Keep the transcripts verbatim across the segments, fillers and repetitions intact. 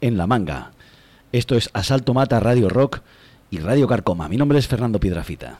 en la manga. Esto es Asalto Mata, Radio Rock y Radio Carcoma. Mi nombre es Fernando Piedrafita.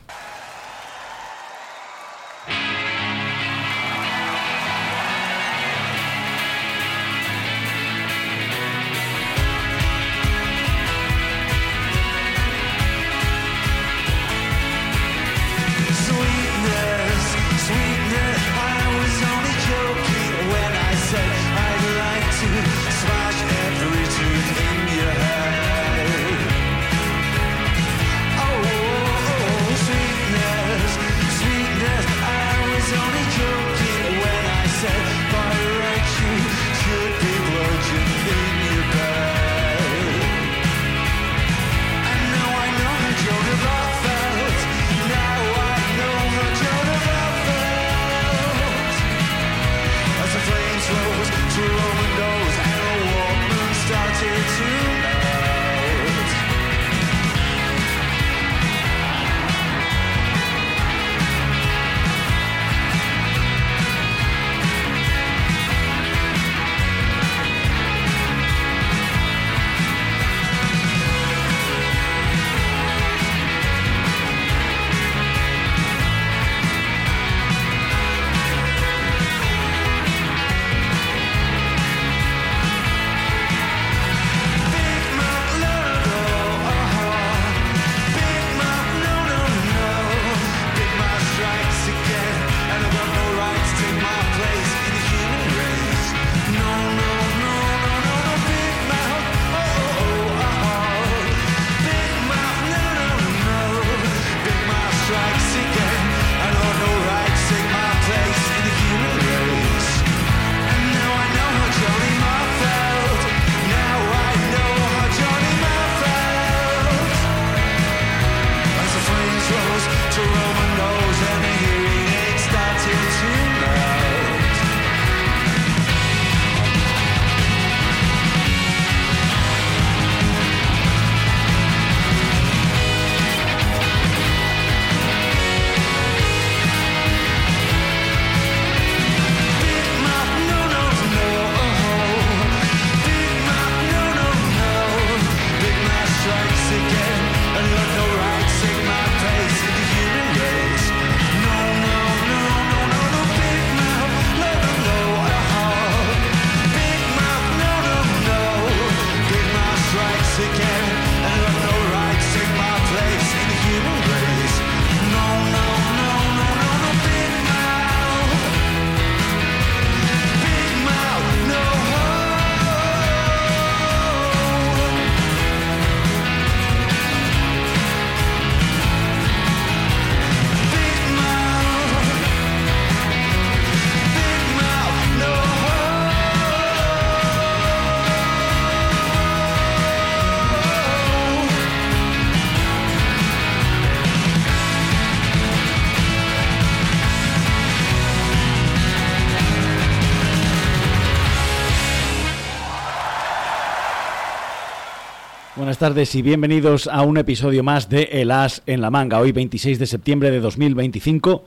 Buenas tardes y bienvenidos a un episodio más de El As en la Manga. Hoy veintiséis de septiembre de dos mil veinticinco.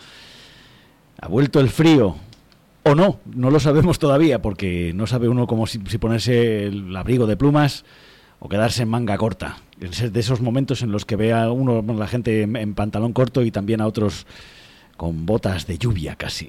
Ha vuelto el frío. O no, no lo sabemos todavía porque no sabe uno cómo si, si ponerse el abrigo de plumas o quedarse en manga corta. Es de esos momentos en los que ve a uno, la gente en, en pantalón corto y también a otros con botas de lluvia casi.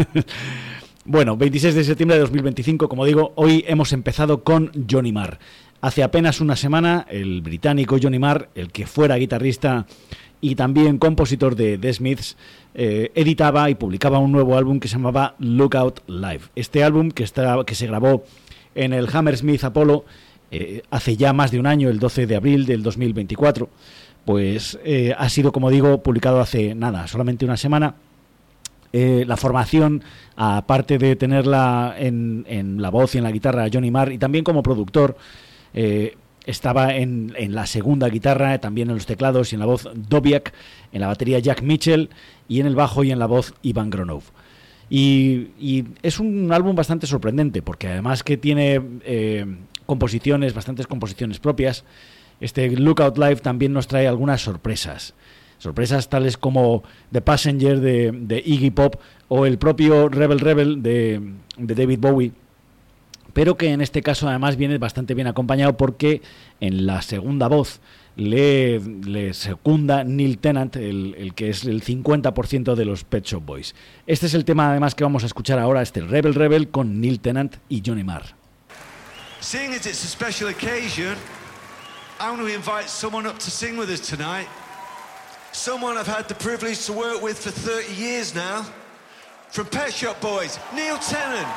Bueno, veintiséis de septiembre de dos mil veinticinco, como digo, hoy hemos empezado con Johnny Marr. Hace apenas una semana, el británico Johnny Marr, el que fuera guitarrista y también compositor de The Smiths, eh, editaba y publicaba un nuevo álbum que se llamaba Lookout Live. Este álbum, que, está, que se grabó en el Hammersmith Apollo eh, hace ya más de un año, el doce de abril del dos mil veinticuatro, pues eh, ha sido, como digo, publicado hace nada, solamente una semana. Eh, la formación, aparte de tenerla en, en la voz y en la guitarra Johnny Marr, y también como productor, eh, estaba en, en la segunda guitarra, también en los teclados y en la voz Dobiak, en la batería Jack Mitchell y en el bajo y en la voz Ivan Gronov. Y, y es un álbum bastante sorprendente porque además que tiene eh, composiciones, bastantes composiciones propias. Este Lookout Live también nos trae algunas sorpresas. Sorpresas tales como The Passenger de, de Iggy Pop o el propio Rebel Rebel de, de David Bowie, pero que en este caso además viene bastante bien acompañado porque en la segunda voz le, le secunda Neil Tennant, el, el que es el cincuenta por ciento de los Pet Shop Boys. Este es el tema además que vamos a escuchar ahora, este Rebel Rebel con Neil Tennant y Johnny Marr. Seeing as it's a special occasion, I want to invite someone up to sing with us tonight. Someone I've had the privilege to work with for thirty years now. From Pet Shop Boys, Neil Tennant.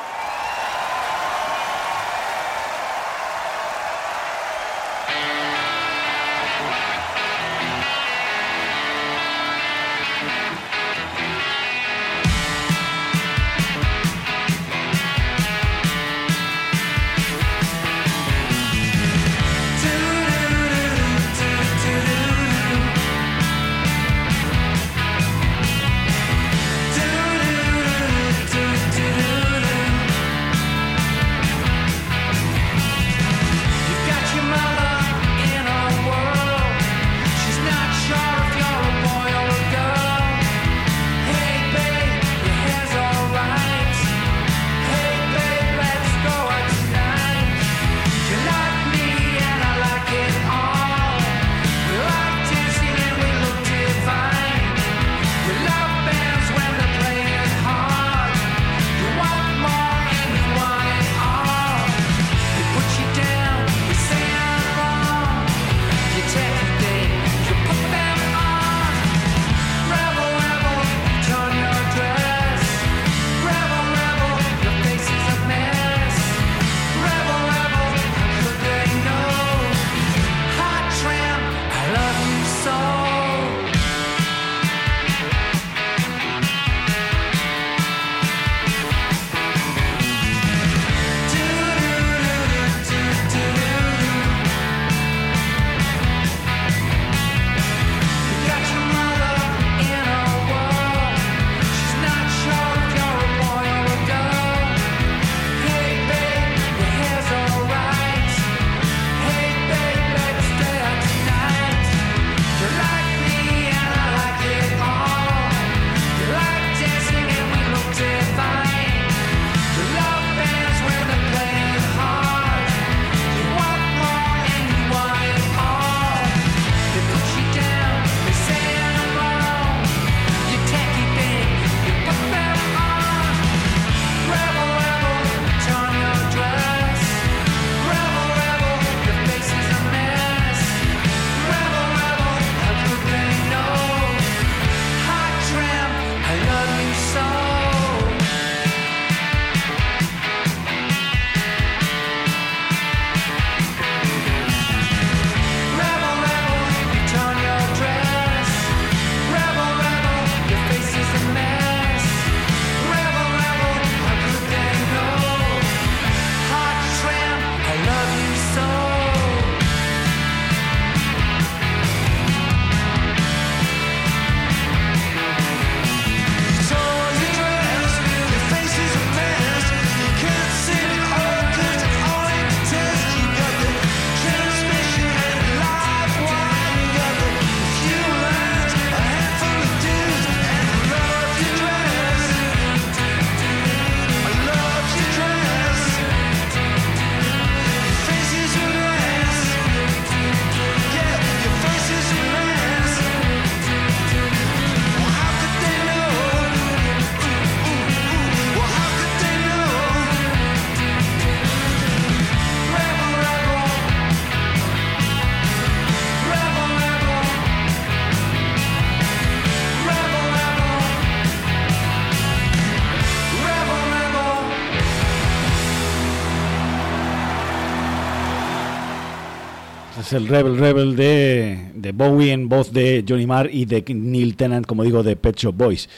Es el Rebel Rebel de, de Bowie en voz de Johnny Marr y de Neil Tennant, como digo, de Pet Shop Boys.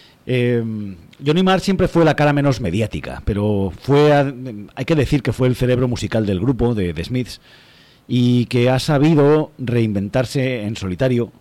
Eh, Johnny Marr siempre fue la cara menos mediática, pero fue, hay que decir que fue el cerebro musical del grupo, de The Smiths, y que ha sabido reinventarse en solitario,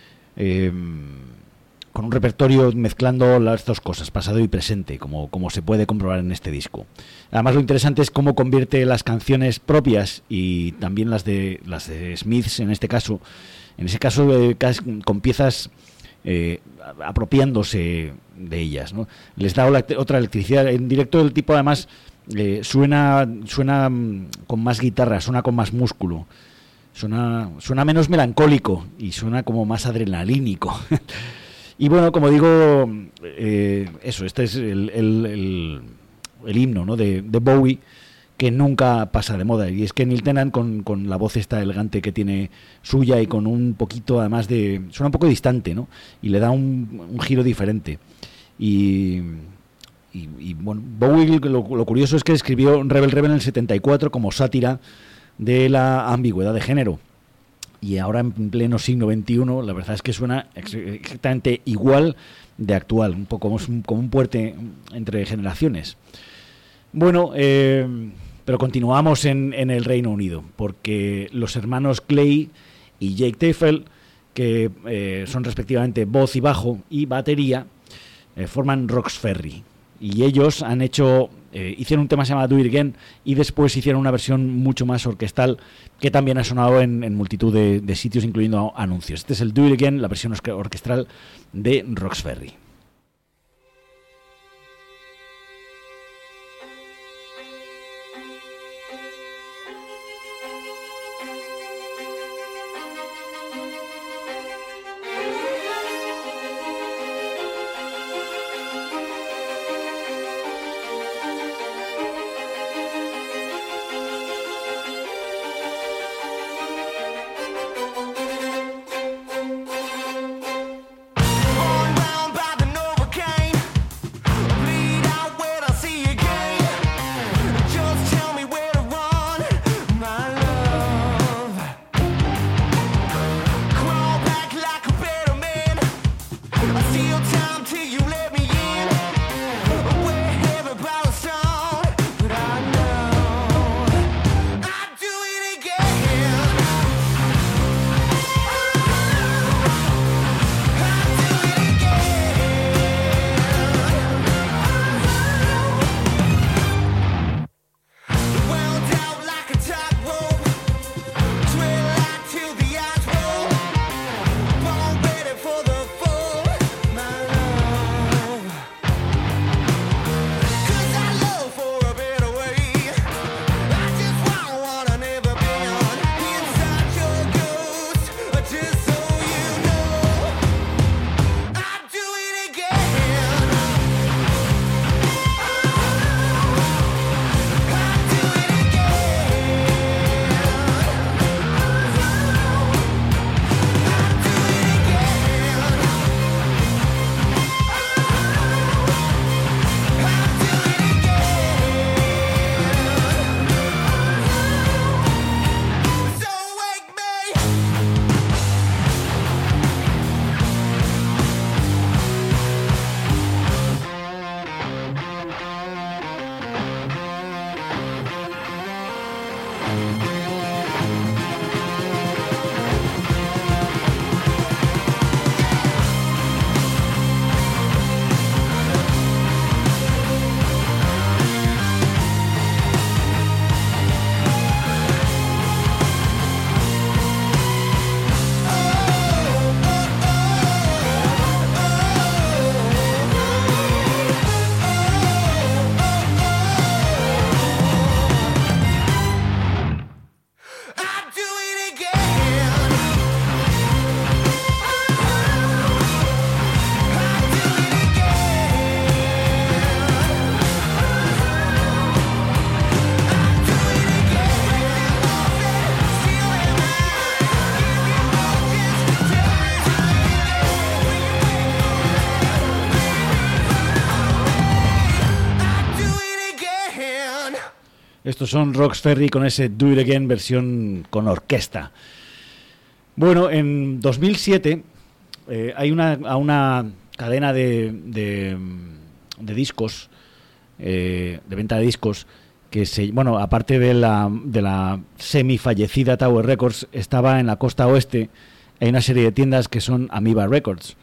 eh, con un repertorio mezclando las dos cosas, pasado y presente, como, como se puede comprobar en este disco. Además, lo interesante es cómo convierte las canciones propias y también las de las de Smiths, en este caso, en ese caso eh, con piezas eh, apropiándose de ellas, ¿no? Les da otra electricidad. En directo el tipo además eh, suena, suena con más guitarra, suena con más músculo, suena, suena menos melancólico y suena como más adrenalínico. Y bueno, como digo, eh, eso, este es el, el, el, el himno, ¿no?, de, de Bowie, que nunca pasa de moda. Y es que Neil Tennant, con, con la voz esta elegante que tiene suya y con un poquito, además de... suena un poco distante, ¿no? Y le da un, un giro diferente. Y, y, y bueno, Bowie, lo, lo curioso es que escribió Rebel Rebel en el setenta y cuatro como sátira de la ambigüedad de género. Y ahora, en pleno siglo veintiuno, la verdad es que suena exactamente igual de actual, un poco como un, como un puente entre generaciones. Bueno, eh, pero continuamos en, en el Reino Unido, porque los hermanos Clay y Jake Tafel, que eh, son respectivamente voz y bajo y batería, eh, forman Roxferry. Y ellos han hecho, eh, hicieron un tema que se llama Do It Again, y después hicieron una versión mucho más orquestal que también ha sonado en, en multitud de, de sitios, incluyendo anuncios. Este es el Do It Again, la versión orquestal de Roxferry. Estos son Roxferry con ese Do It Again versión con orquesta. Bueno, en dos mil siete eh, hay una, a una cadena de, de, de discos, eh, de venta de discos, que se, bueno, aparte de la, de la semi-fallecida Tower Records, estaba en la costa oeste. Hay una serie de tiendas que son Amoeba Records.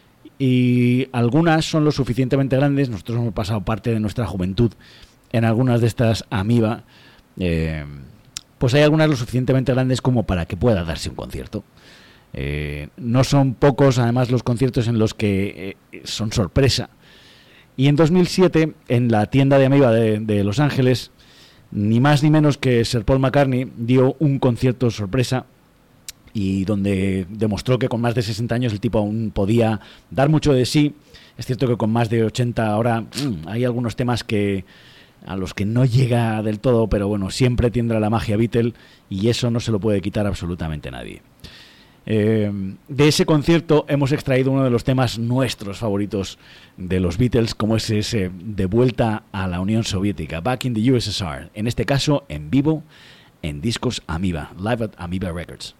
Y algunas son lo suficientemente grandes. Nosotros hemos pasado parte de nuestra juventud en algunas de estas Amoeba. Eh, pues hay algunas lo suficientemente grandes como para que pueda darse un concierto. Eh, no son pocos, además, los conciertos en los que eh, son sorpresa. Y en dos mil siete, en la tienda de Amoeba de, de Los Ángeles, ni más ni menos que Sir Paul McCartney dio un concierto sorpresa y donde demostró que con más de sesenta años el tipo aún podía dar mucho de sí. Es cierto que con más de ochenta ahora mmm, hay algunos temas que a los que no llega del todo, pero bueno, siempre tendrá la magia Beatle y eso no se lo puede quitar absolutamente nadie. Eh, de ese concierto hemos extraído uno de los temas nuestros favoritos de los Beatles, como es ese de vuelta a la Unión Soviética, Back in the U S S R, en este caso en vivo en discos Amoeba, Live at Amoeba Records.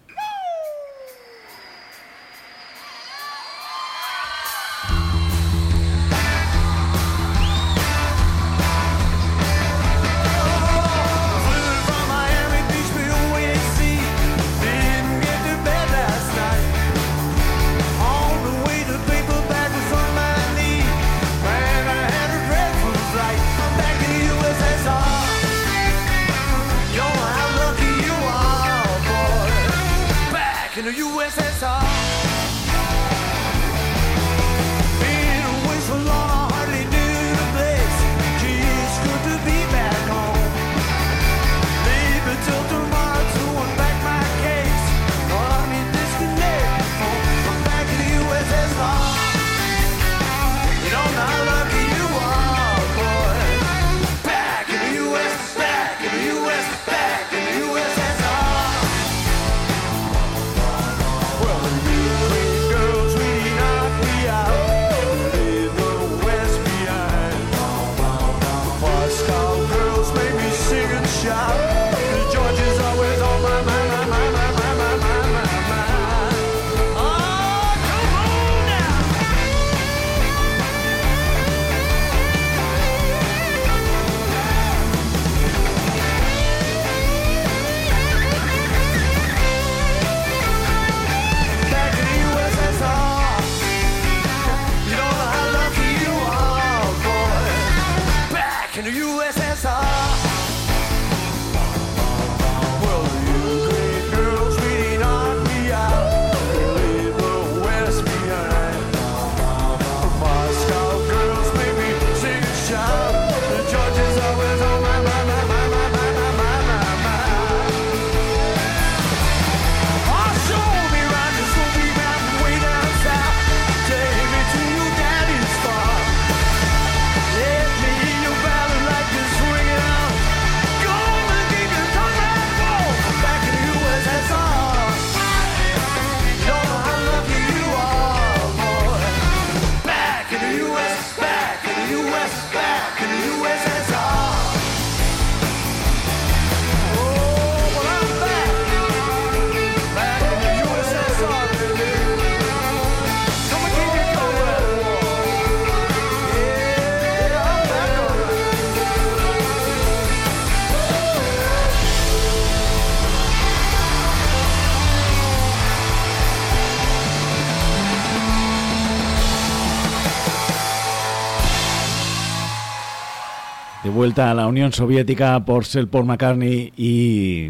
Vuelta a la Unión Soviética por Sir Paul McCartney y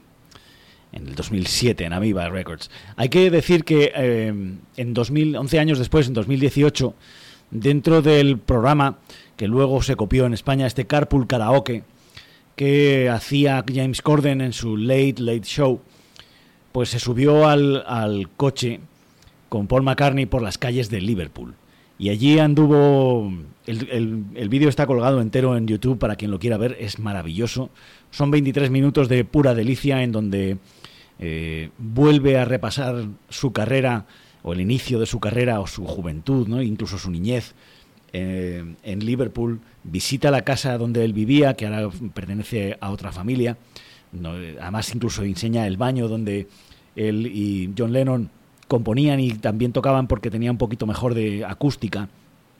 en el dos mil siete en Amoeba Records. Hay que decir que eh, en dos mil once años después, en dos mil dieciocho, dentro del programa que luego se copió en España, este Carpool Karaoke que hacía James Corden en su Late Late Show, pues se subió al, al coche con Paul McCartney por las calles de Liverpool. Y allí anduvo, el, el, el vídeo está colgado entero en YouTube para quien lo quiera ver, es maravilloso. Son veintitrés minutos de pura delicia en donde eh, vuelve a repasar su carrera, o el inicio de su carrera, o su juventud, ¿no? Incluso su niñez eh, en Liverpool. Visita la casa donde él vivía, que ahora pertenece a otra familia. No, además incluso enseña el baño donde él y John Lennon componían y también tocaban porque tenía un poquito mejor de acústica,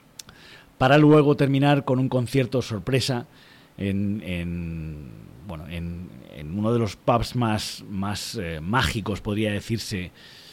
para luego terminar con un concierto sorpresa en, en bueno en, en uno de los pubs más, más eh, mágicos, podría decirse,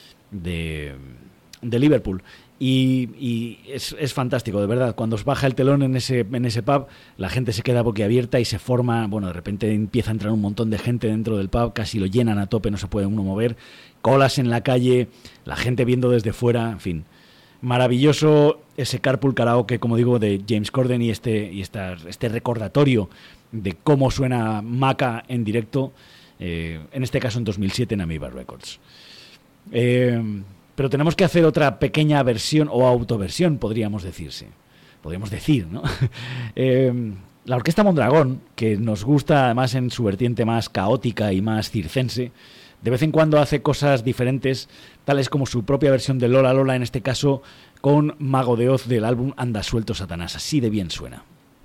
de, de Liverpool. Y, y es, es fantástico, de verdad. Cuando os baja el telón en ese, en ese pub, la gente se queda boquiabierta y se forma, bueno, de repente empieza a entrar un montón de gente dentro del pub, casi lo llenan a tope, no se puede uno mover, colas en la calle, la gente viendo desde fuera, en fin. Maravilloso ese Carpool Karaoke, como digo, de James Corden y este, y esta, este recordatorio de cómo suena Maca en directo, eh, en este caso en dos mil siete en Amoeba Records. Eh, pero tenemos que hacer otra pequeña versión o autoversión, podríamos decirse. Podríamos decir, ¿no? eh, la Orquesta Mondragón, que nos gusta además en su vertiente más caótica y más circense, de vez en cuando hace cosas diferentes, tales como su propia versión de Lola Lola, en este caso con Mago de Oz del álbum Anda Suelto Satanás. Así de bien suena.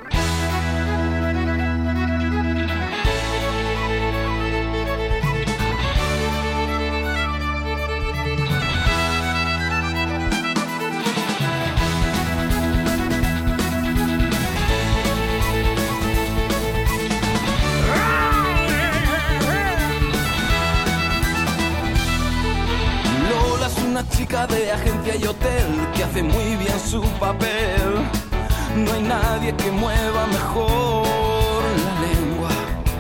Chica de agencia y hotel que hace muy bien su papel. No hay nadie que mueva mejor la lengua.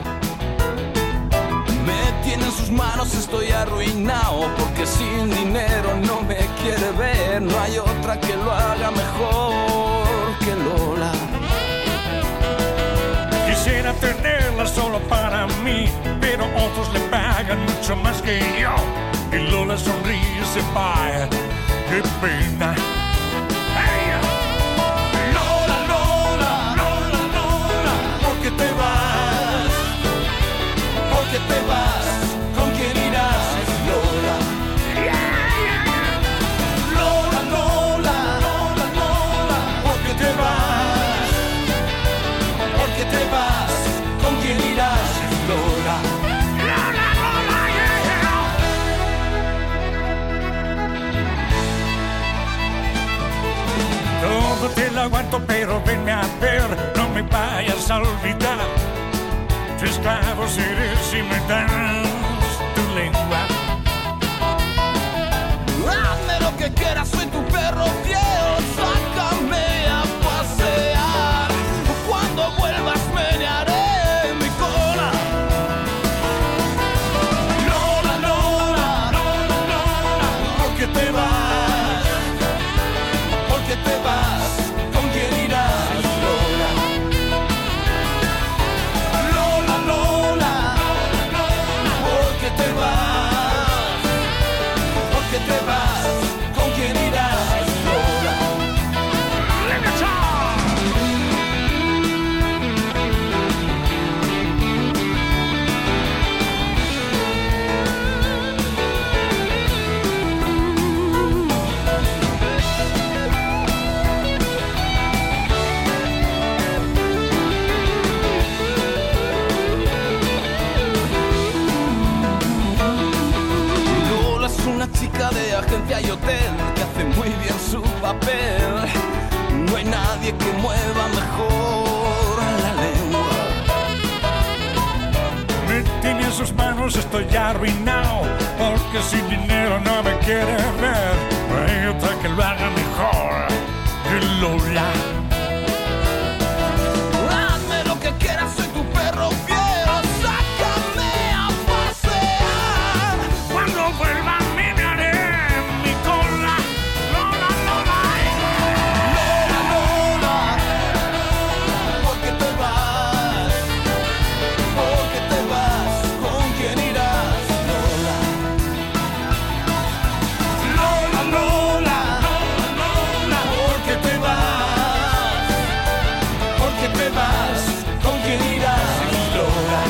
Me tiene en sus manos, estoy arruinado porque sin dinero no me quiere ver. No hay otra que lo haga mejor que Lola. Quisiera tenerla solo para mí, pero otros le pagan mucho más que yo. Y Lola sonríe y se va. ¡Qué pena! Hey. Lola, Lola, Lola, Lola, ¿por qué te vas? ¿Por qué te vas? ¿Con quién irás? Lola. Lola, Lola, Lola, Lola, ¿por qué te vas? ¿Por qué te vas? ¿Con quién irás? Lola. Todo te lo aguanto, pero venme a ver, no me vayas a olvidar. Tu esclavo seré si me das tu lengua. Hazme lo que quieras, soy tu perro fiel. Sácame a pasear. Cuando vuelvas menearé mi cola. Lola, Lola, Lola, Lola, ¿por qué te vas? ¿Por qué te vas? ¿Con quién irás? Lola. Lola, Lola, Lola, ¿por qué te vas? ¿Por qué te vas? ¿Con quién irás? Lola. Lola es una chica de agencia y hotel que hace muy bien su papel. No hay nadie que mueva mejor la lengua. Me tiene en sus manos, estoy arruinado, porque sin dinero no me quiere ver. No hay otra que lo haga mejor que Lola. Hazme lo que quieras, soy tu perro fiel. Sácame a pasear. Cuando vuelva me daré mi cola. Lola, Lola. Lola, Lola, ¿por qué te vas? ¿Por qué te vas? ¿Con quién irás? Lola. Lola, Lola, Lola, Lola, ¿Por qué te vas? ¿Por qué te vas? ¿Con quién irás? Lola.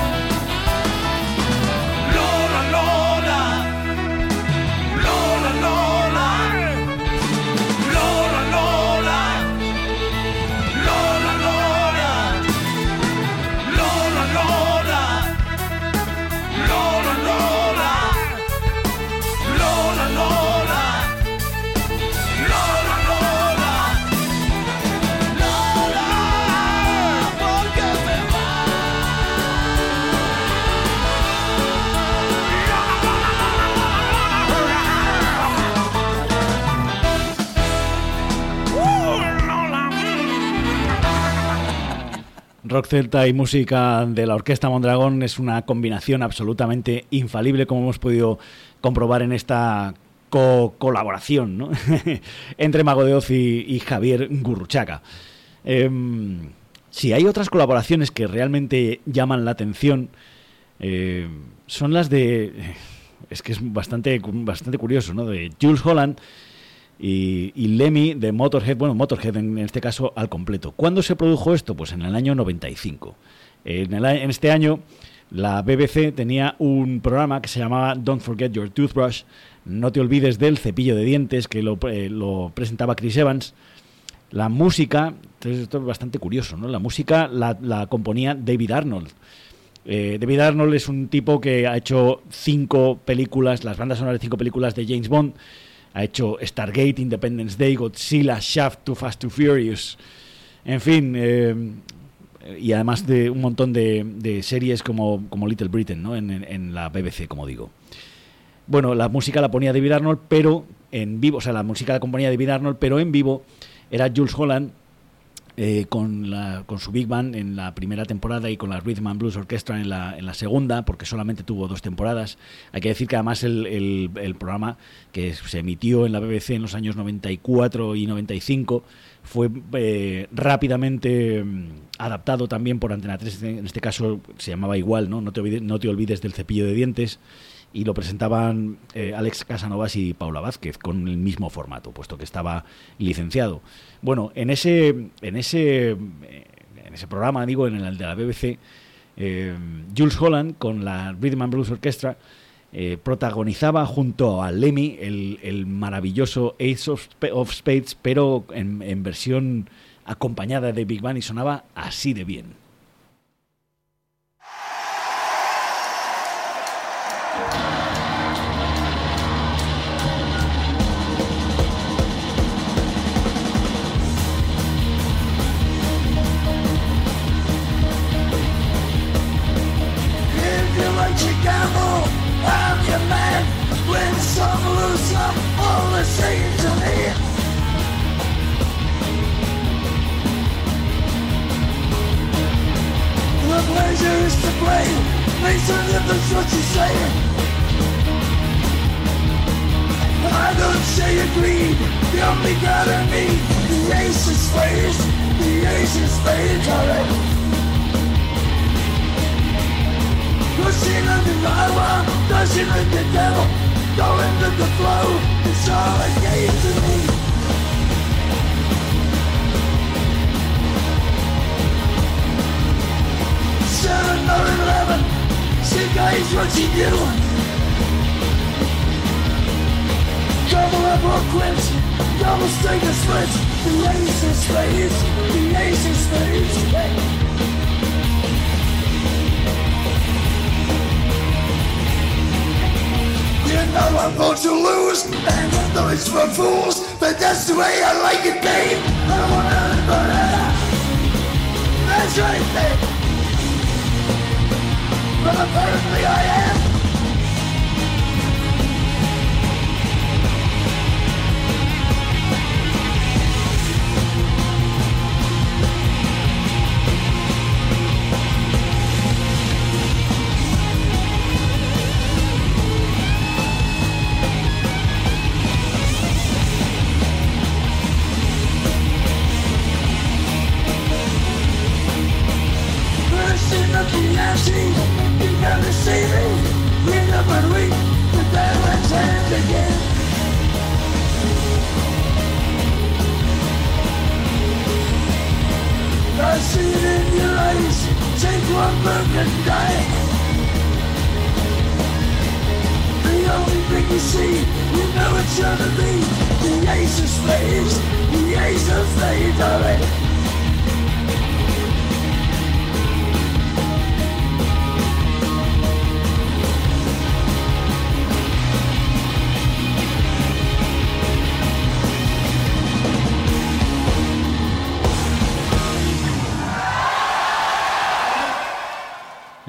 Lola, Lola, Lola, Lola, Lola, Lola, Lola, Lola, Lola, Lola, Lola, Lola, Lola, Lola. Lola, Lola, Lola, ¿por qué te Rock celta y música de la Orquesta Mondragón es una combinación absolutamente infalible, como hemos podido comprobar en esta co- colaboración, ¿no? entre Mago de Oz y, y Javier Gurruchaga. Eh, si hay otras colaboraciones que realmente llaman la atención, eh, son las de... Es que es bastante, bastante curioso, ¿no? De Jools Holland y, y Lemmy de Motorhead, bueno, Motorhead en, en este caso al completo. ¿Cuándo se produjo esto? Pues en el año noventa y cinco. En, el, en este año la B B C tenía un programa que se llamaba Don't Forget Your Toothbrush, no te olvides del cepillo de dientes, que lo, eh, lo presentaba Chris Evans. La música, entonces esto es bastante curioso, ¿no? La música la, la componía David Arnold. Eh, David Arnold es un tipo que ha hecho cinco películas, las bandas sonoras de cinco películas de James Bond. Ha hecho Stargate, Independence Day, Godzilla, Shaft, Too Fast, Too Furious. En fin, eh, y además de un montón de, de series como, como Little Britain, ¿no? En, en, en la B B C, como digo. Bueno, la música la ponía David Arnold, pero en vivo, o sea, la música la componía David Arnold, pero en vivo era Jools Holland. Eh, con, la, con su Big Band en la primera temporada y con la Rhythm and Blues Orchestra en la, en la segunda, porque solamente tuvo dos temporadas. Hay que decir que además el, el, el programa que se emitió en la B B C en los años noventa y cuatro y noventa y cinco fue eh, rápidamente mm, adaptado también por Antena tres, en este caso se llamaba igual, ¿no? No te olvides, no te olvides del cepillo de dientes, y lo presentaban eh, Alex Casanovas y Paula Vázquez con el mismo formato, puesto que estaba licenciado. Bueno, en ese en ese en ese programa, digo, en el de la B B C, eh, Jools Holland con la Rhythm and Blues Orchestra eh, protagonizaba junto a Lemmy el, el maravilloso Ace of, of Spades, pero en, en versión acompañada de Big Band, y sonaba así de bien.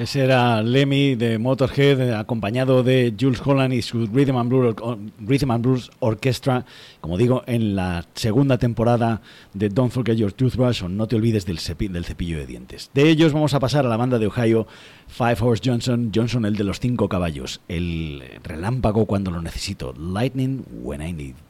Ese era Lemmy de Motorhead, acompañado de Jools Holland y su Rhythm and Blues, Rhythm and Blues Orchestra, como digo, en la segunda temporada de Don't Forget Your Toothbrush, o No te olvides del, cepi- del cepillo de dientes. De ellos vamos a pasar a la banda de Ohio, Five Horse Johnson, Johnson el de los cinco caballos, el relámpago cuando lo necesito, Lightning when I need.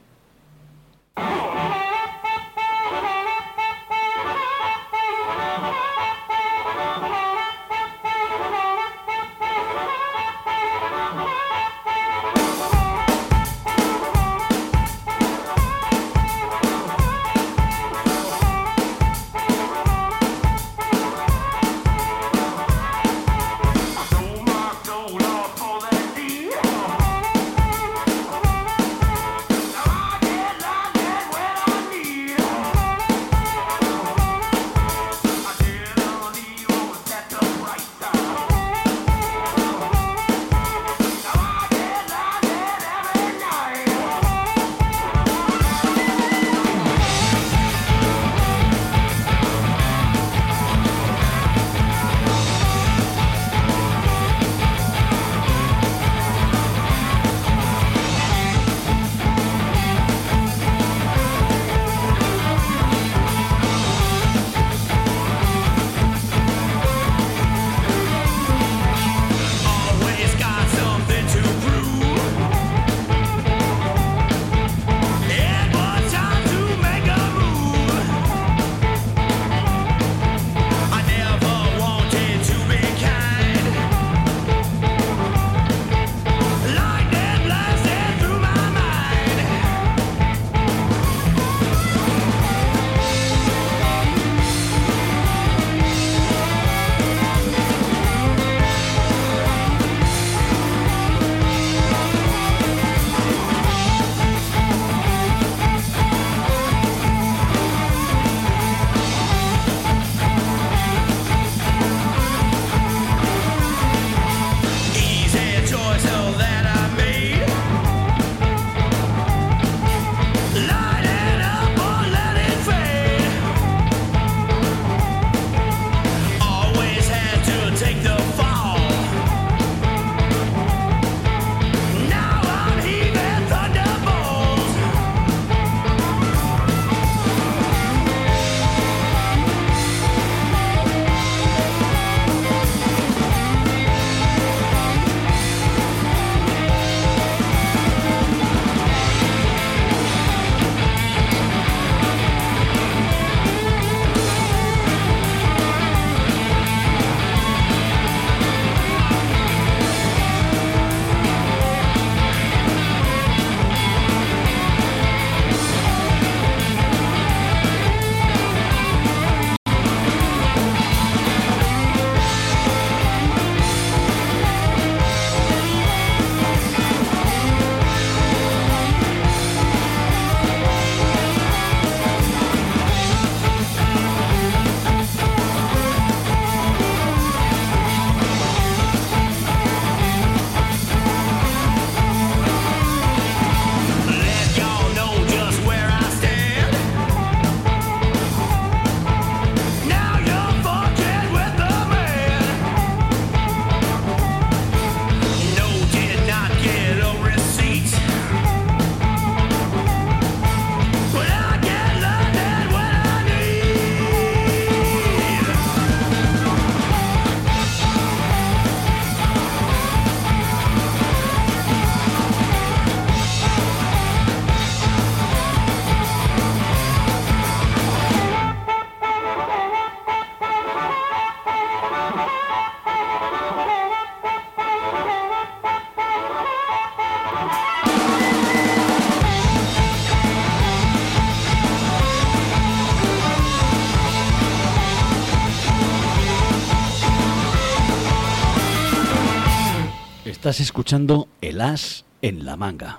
Estás escuchando El As en la Manga.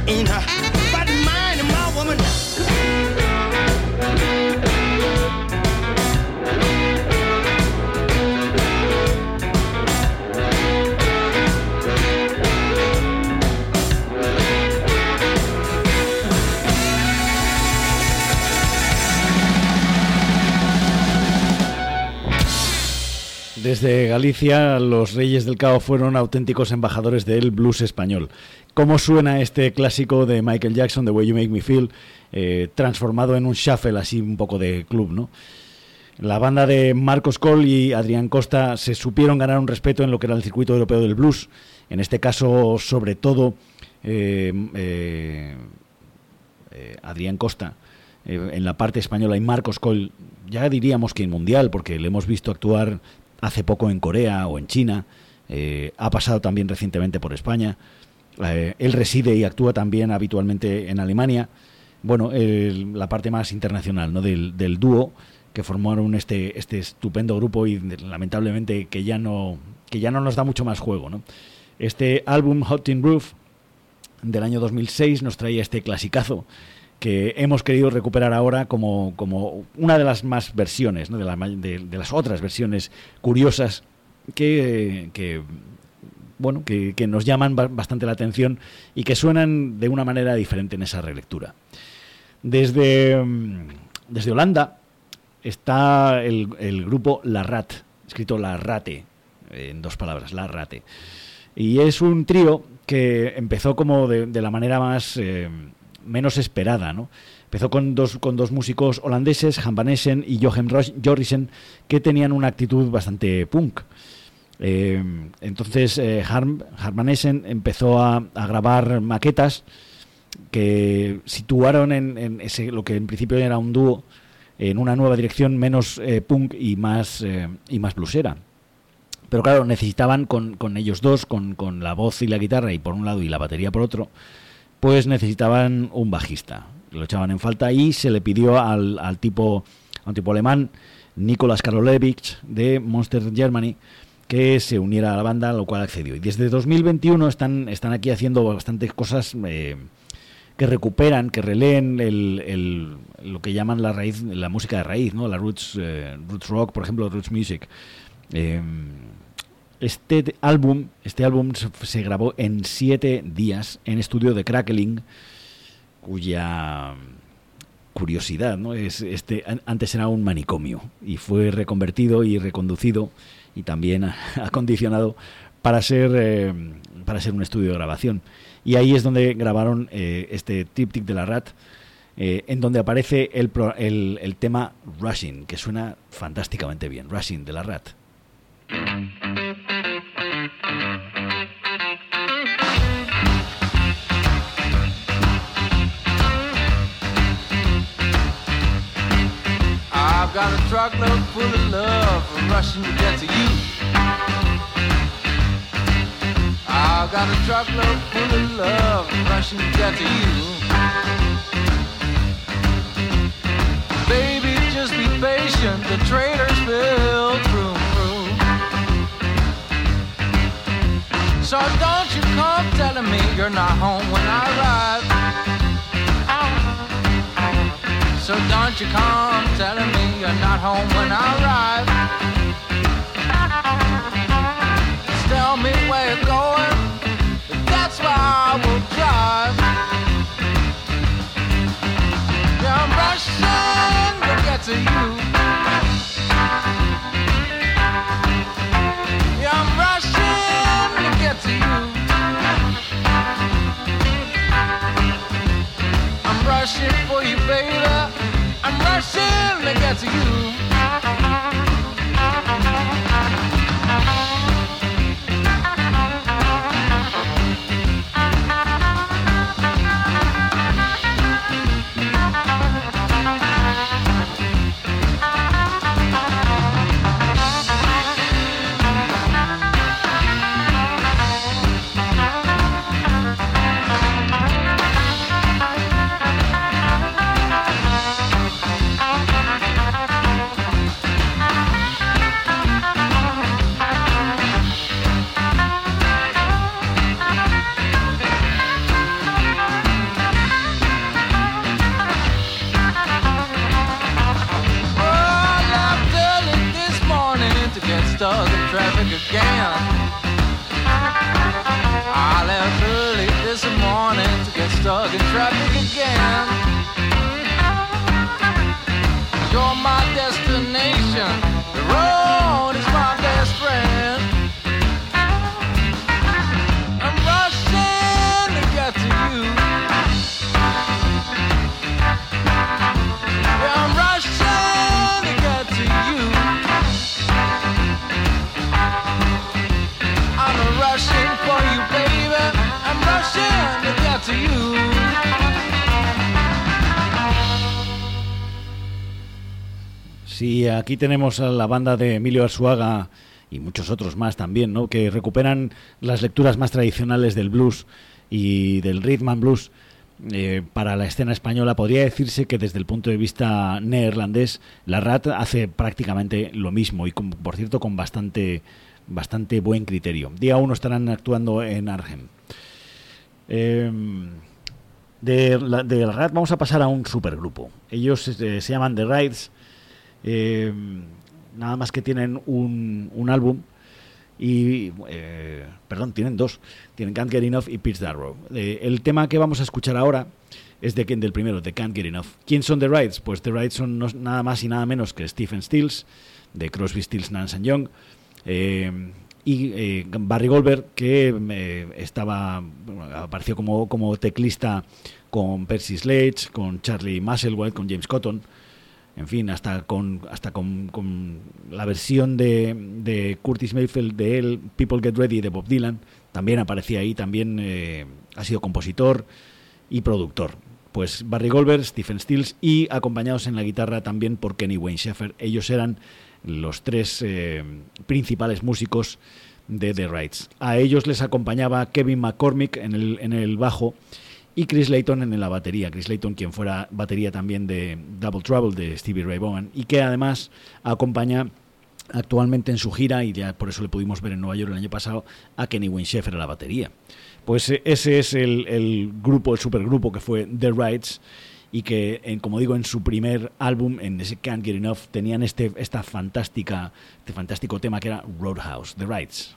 ain't a body mind in my woman. Desde Galicia, los Reyes del Cao fueron auténticos embajadores del blues español. ¿Cómo suena este clásico de Michael Jackson, The Way You Make Me Feel, eh, transformado en un shuffle así un poco de club, ¿no? La banda de Marcos Coll y Adrián Costa se supieron ganar un respeto en lo que era el circuito europeo del blues. En este caso, sobre todo, eh, eh, eh, Adrián Costa, eh, en la parte española, y Marcos Coll, ya diríamos que en mundial, porque le hemos visto actuar hace poco en Corea o en China, eh, ha pasado también recientemente por España, eh, él reside y actúa también habitualmente en Alemania. Bueno, el, la parte más internacional, ¿no?, del, del dúo que formaron este, este estupendo grupo y lamentablemente que ya no que ya no nos da mucho más juego, ¿no? Este álbum Hot Tin Roof del año dos mil seis nos traía este clasicazo que hemos querido recuperar ahora como, como una de las más versiones, ¿no?, de, la, de, de las otras versiones curiosas que, que bueno que, que nos llaman bastante la atención y que suenan de una manera diferente en esa relectura. Desde, desde Holanda está el, el grupo La Rat, escrito La Rate, en dos palabras, La Rate. Y es un trío que empezó como de, de la manera más... Eh, menos esperada, ¿no? Empezó con dos, con dos músicos holandeses, Han van Essen y Johem Jorrisen, que tenían una actitud bastante punk. Eh, entonces eh, Han, Han van Essen empezó a, a grabar maquetas que situaron en, en ese, lo que en principio era un dúo, en una nueva dirección menos eh, punk y más, eh, y más bluesera. Pero claro, necesitaban con, con ellos dos, con, con la voz y la guitarra y por un lado y la batería por otro, pues necesitaban un bajista. Lo echaban en falta y se le pidió al, al tipo, a un tipo alemán, Nicolas Karolewicz, de Monster Germany, que se uniera a la banda, a lo cual accedió. Y desde dos mil veintiuno están, están aquí haciendo bastantes cosas eh, que recuperan, que releen el, el, lo que llaman la raíz, la música de raíz, ¿no? La roots, eh, roots rock, por ejemplo, roots music. Eh, Este álbum, este álbum se grabó en siete días en estudio de Crackling, cuya curiosidad, ¿no?, es este antes era un manicomio y fue reconvertido y reconducido y también acondicionado para ser eh, para ser un estudio de grabación. Y ahí es donde grabaron eh, este Triptych de La Rat, eh, en donde aparece el, el, el tema Rushing, que suena fantásticamente bien. Rushing de La Rat. I've got a truckload full of love rushing to get to you. I've got a truckload full of love rushing to get to you. Baby, just be patient, the trailers will through. So don't you come telling me you're not home when I arrive. So don't you come telling me you're not home when I arrive. Just tell me where you're going, that's where I will drive. Yeah, I'm rushing to get to you. Yeah, I'm rushing to get to you. I'm rushing for you, baby. I'm rushing to get to you. traffic again. I left early this morning to get stuck in traffic again. You're my destination, the road is my best friend. I'm rushing to get to you. Yeah, I'm rushing to get to you. I'm rushing for you, baby. I'm rushing to get to you. Sí, aquí tenemos a la banda de Emilio Arzuaga y muchos otros más también, ¿no? Que recuperan las lecturas más tradicionales del blues y del rhythm and blues eh, para la escena española. Podría decirse que desde el punto de vista neerlandés, la Rat hace prácticamente lo mismo y, con, por cierto, con bastante, bastante buen criterio. Día uno estarán actuando en Arnhem. Eh, de, la, de la Rat vamos a pasar a un supergrupo. Ellos eh, se llaman The Rides. Eh, nada más que tienen un, un álbum y eh, perdón, tienen dos, tienen Can't Get Enough y Pitch Darrow. Eh, el tema que vamos a escuchar ahora es de, del primero, de Can't Get Enough. ¿Quién son The Rides? Pues The Rides son no, nada más y nada menos que Stephen Stills, de Crosby, Stills, Nash and Young, eh, y eh, Barry Goldberg, que eh, estaba bueno, apareció como, como teclista con Percy Sledge, con Charlie Musselwhite, con James Cotton. En fin, hasta con hasta con, con la versión de, de Curtis Mayfield de él, People Get Ready, de Bob Dylan, también aparecía ahí, también eh, ha sido compositor y productor. Pues Barry Goldberg, Stephen Stills y acompañados en la guitarra también por Kenny Wayne Shepherd. Ellos eran los tres eh, principales músicos de The Rides. A ellos les acompañaba Kevin McCormick en el, en el bajo y Chris Layton en la batería. Chris Layton, quien fuera batería también de Double Trouble de Stevie Ray Vaughan y que además acompaña actualmente en su gira, y ya por eso le pudimos ver en Nueva York el año pasado, a Kenny Wayne Shepherd a la batería. Pues ese es el, el grupo, el supergrupo que fue The Rides, y que, en, como digo, en su primer álbum, en ese Can't Get Enough, tenían este, esta fantástica, este fantástico tema que era Roadhouse, The Rides.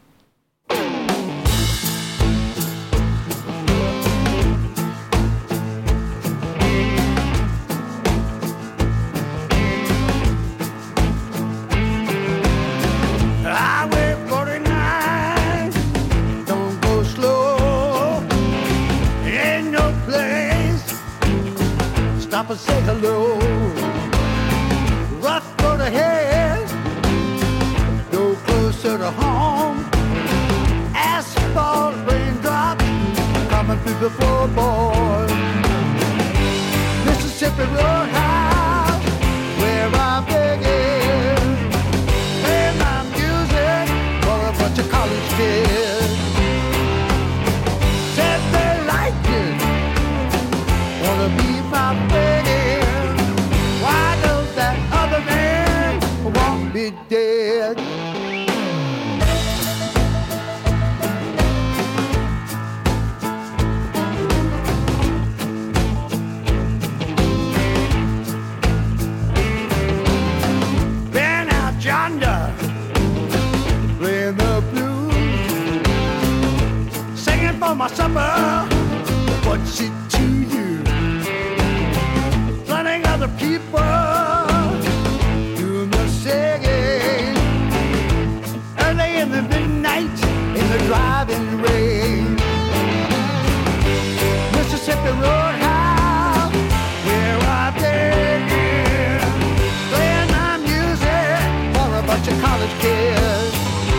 Stop and say hello. Rough road ahead, go closer to home. Asphalt raindrops coming through the floorboard. Mississippi Roadhouse, where I'm begging. Play my music for a bunch of college kids. Said they liked it, wanna be my friend. Why does that other man want me dead? Been out yonder, playing the blues, singing for my supper. What's it to you? Other people doing the singing early in the midnight in the driving rain. Mississippi Roadhouse, where I'm digging, playing my music for a bunch of college kids.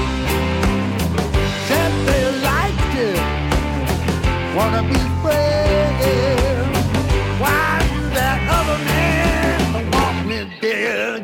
Said they liked it, wanna be friends. Why do that other man want me dead?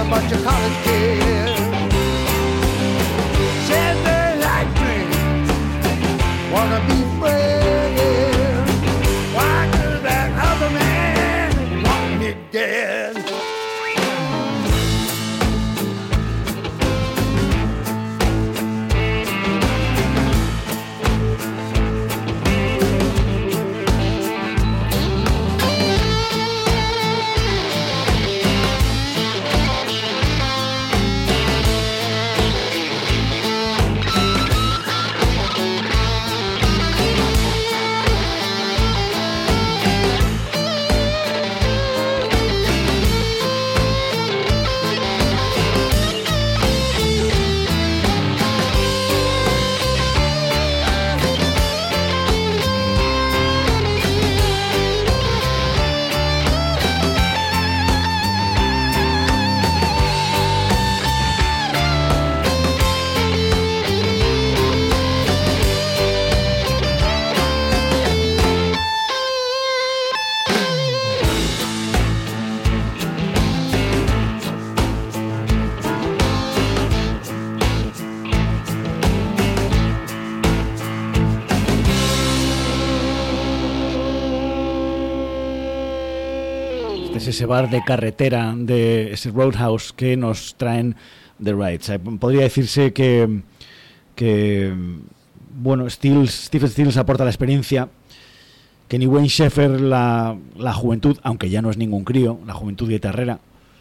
a bunch of college kids. Said they like dreams, wanna be friends. Why does that other man want me dead? Ese bar de carretera, de ese Roadhouse que nos traen The Rights. Podría decirse que, que bueno, Stills, Stephen Stills aporta la experiencia, Kenny Wayne Shepherd la, la juventud, aunque ya no es ningún crío, la juventud guitarrera,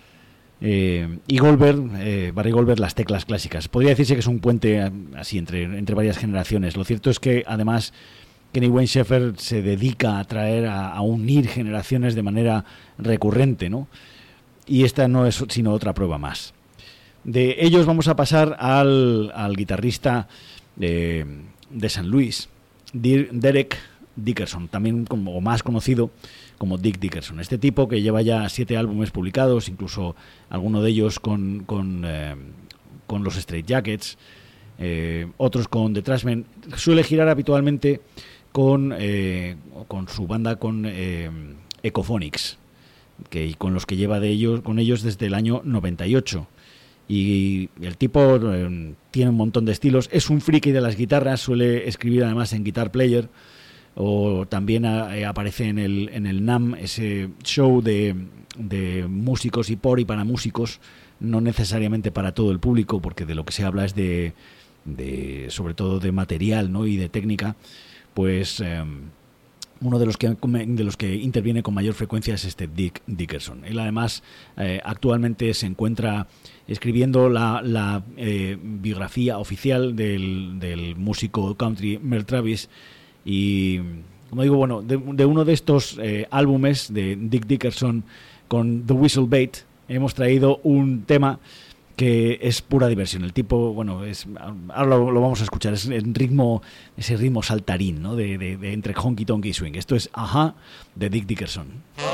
eh, y Goldberg, eh, Barry Goldberg, las teclas clásicas. Podría decirse que es un puente así entre, entre varias generaciones. Lo cierto es que además Kenny Wayne Shepherd se dedica a traer, a, a unir generaciones de manera recurrente, ¿no? Y esta no es sino otra prueba más. De ellos vamos a pasar al, al guitarrista de, de San Luis, Derek Dickerson, también como más conocido como Dick Dickerson. Este tipo que lleva ya siete álbumes publicados, incluso alguno de ellos con, con, eh, con los Straight Jackets, eh, otros con The Trashmen. Suele girar habitualmente con, eh, con su banda, con eh, Ecophonics, que con los que lleva de ellos con ellos desde el año noventa y ocho. Y el tipo eh, tiene un montón de estilos, es un friki de las guitarras, suele escribir además en Guitar Player, o también a, eh, aparece en el en el NAMM, ese show de, de músicos y por y para músicos, no necesariamente para todo el público, porque de lo que se habla es de, de sobre todo de material, ¿no? Y de técnica. Pues eh, uno de los que de los que interviene con mayor frecuencia es este Dick Dickerson. Él además eh, actualmente se encuentra escribiendo la, la eh, biografía oficial del, del músico country Merle Travis, y como digo, bueno, de, de uno de estos eh, álbumes de Dick Dickerson con The Whistle Bait hemos traído un tema que es pura diversión. El tipo, bueno, es, ahora lo, lo vamos a escuchar, es el ritmo, ese ritmo saltarín, ¿no? De, de, de entre honky tonk y swing. Esto es Ajá, de Dick Dickerson.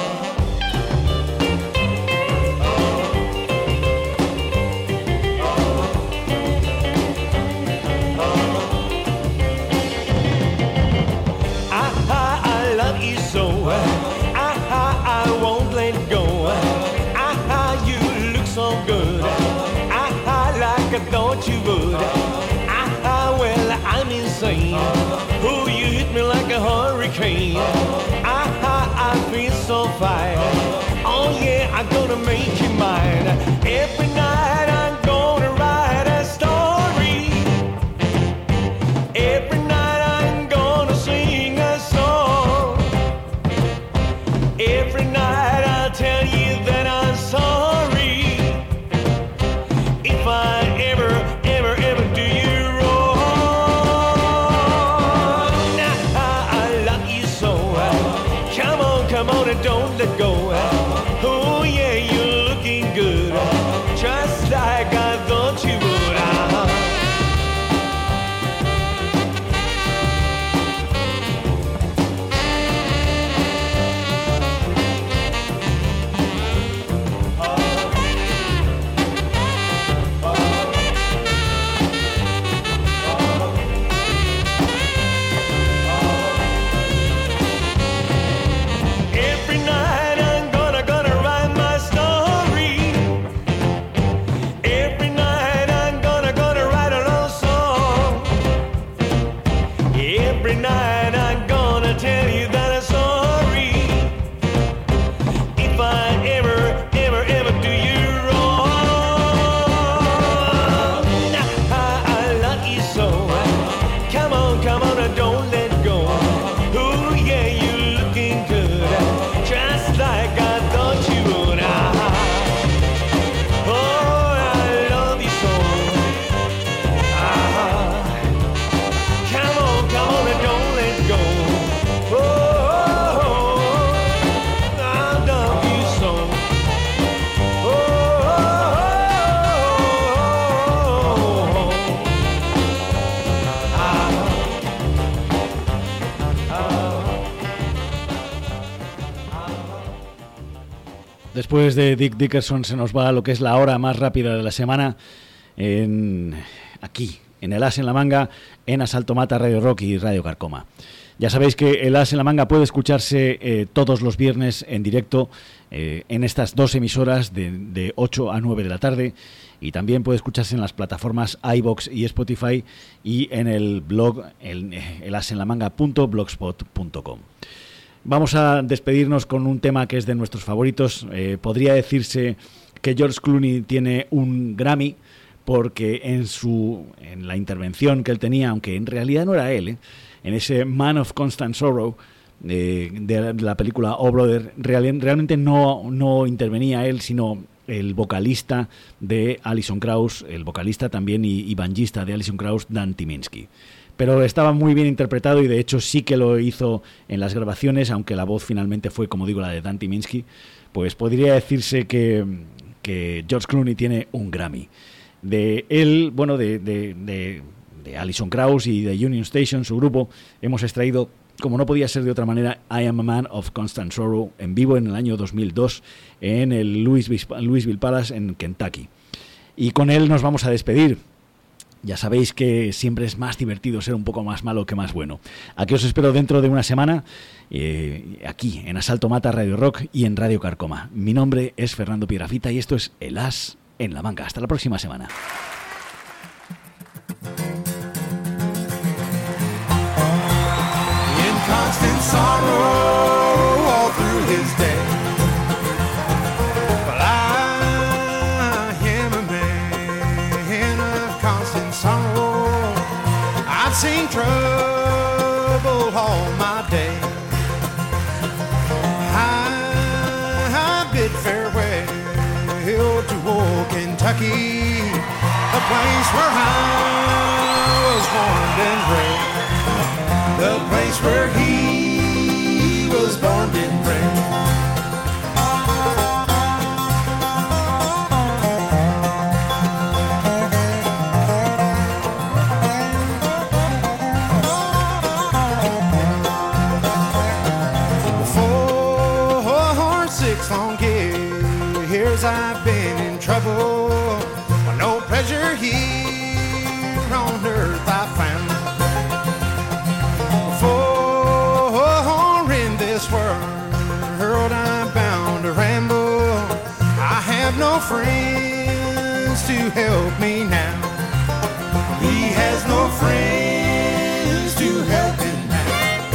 Thought you would. Ah, well, I'm insane. Oh, you hit me like a hurricane. Ah, I feel so fine. Oh, yeah, I'm gonna make you mine. Every night I'm gonna write a story. Every night I'm gonna sing a song. Every night I'll tell you that I'm sorry if I don't let go. Oh yeah, you're looking good. después de Dick Dickerson se nos va a lo que es la hora más rápida de la semana en, aquí, en el As en la Manga, en Asalto Mata, Radio Rock y Radio Carcoma. Ya sabéis que el As en la Manga puede escucharse eh, todos los viernes en directo eh, en estas dos emisoras de, de ocho a nueve de la tarde, y también puede escucharse en las plataformas iVoox y Spotify y en el blog el, el as en la manga punto blogspot punto com. Vamos a despedirnos con un tema que es de nuestros favoritos. Eh, podría decirse que George Clooney tiene un Grammy porque en su en la intervención que él tenía, aunque en realidad no era él, ¿eh? en ese Man of Constant Sorrow eh, de la película Oh Brother, real, realmente no, no intervenía él, sino el vocalista de Alison Krauss, el vocalista también y, y banjista de Alison Krauss, Dan Tyminski. Pero estaba muy bien interpretado y de hecho sí que lo hizo en las grabaciones, aunque la voz finalmente fue, como digo, la de Dan Tyminski. Pues podría decirse que, que George Clooney tiene un Grammy. De él, bueno, de, de, de, de Alison Krauss y de Union Station, su grupo, hemos extraído, como no podía ser de otra manera, I Am a Man of Constant Sorrow, en vivo en el año dos mil dos en el Louisville, Louisville Palace en Kentucky. Y con él nos vamos a despedir. Ya sabéis que siempre es más divertido ser un poco más malo que más bueno. Aquí os espero dentro de una semana, eh, aquí en Asalto Mata, Radio Rock y en Radio Carcoma. Mi nombre es Fernando Piedrafita y esto es El As en la Manga. Hasta la próxima semana. Constant sorrow all through his day. Well, I am a man of constant sorrow. I've seen trouble all my day. I, I bid farewell to old Kentucky, the place where I was born and bred. The place where he was born and bred. For six long years I've been in trouble. No pleasure here on earth I found. World I'm bound to ramble. I have no friends to help me now. He has no friends to help him now.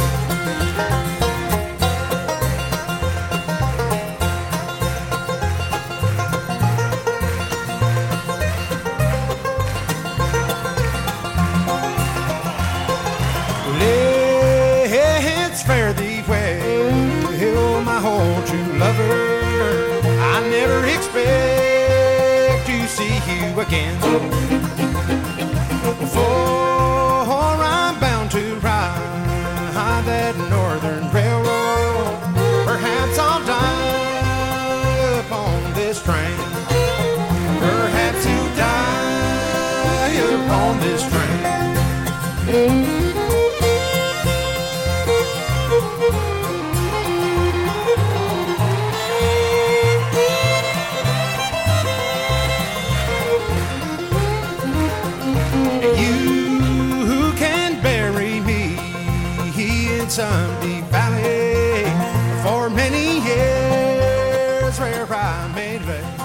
Let's fare thee well, my whole true lover. I never expect to see you again. For I'm bound to ride that northern railroad. Perhaps I'll die upon this train. Perhaps you'll die upon this train. Some deep valley for many years where I made love.